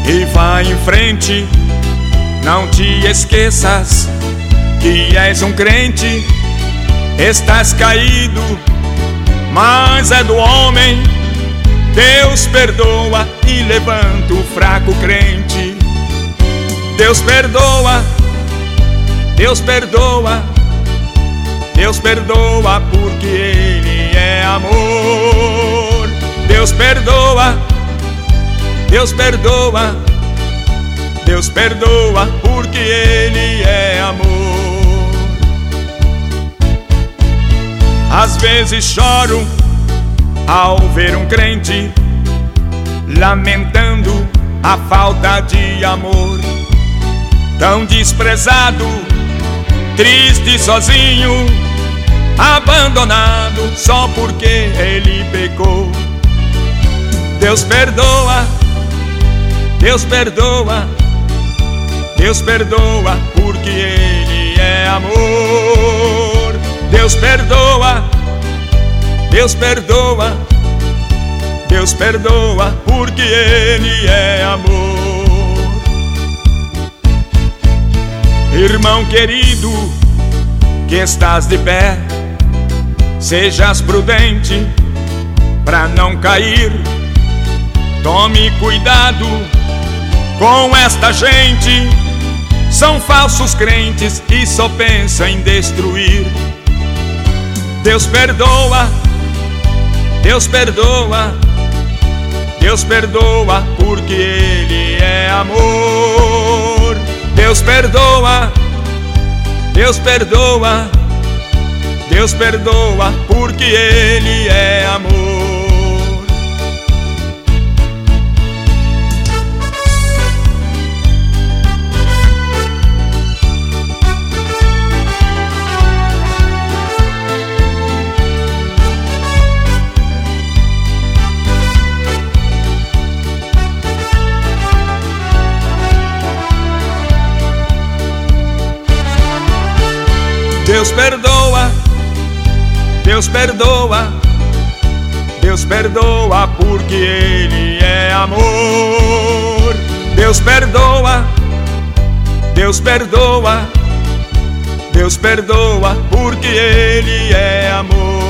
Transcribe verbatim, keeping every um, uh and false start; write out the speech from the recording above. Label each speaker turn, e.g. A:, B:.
A: e vai em frente. Não te esqueças que és um crente. Estás caído, mas é do homem. Deus perdoa e levanta o fraco crente. Deus perdoa, Deus perdoa, Deus perdoa porque Ele é amor. Deus perdoa, Deus perdoa, Deus perdoa porque Ele é amor. Às vezes choro ao ver um crente lamentando a falta de amor. Tão desprezado, triste, sozinho, abandonado só porque ele pecou. Deus perdoa, Deus perdoa, Deus perdoa porque Ele é amor. Deus perdoa, Deus perdoa, Deus perdoa porque Ele é amor. Irmão querido, que estás de pé, sejas prudente para não cair. Tome cuidado com esta gente, são falsos crentes e só pensam em destruir. Deus perdoa, Deus perdoa, Deus perdoa porque Ele é amor. Deus perdoa, Deus perdoa, Deus perdoa porque Ele é amor. Deus perdoa, Deus perdoa, Deus perdoa porque Ele é amor. Deus perdoa, Deus perdoa, Deus perdoa porque Ele é amor.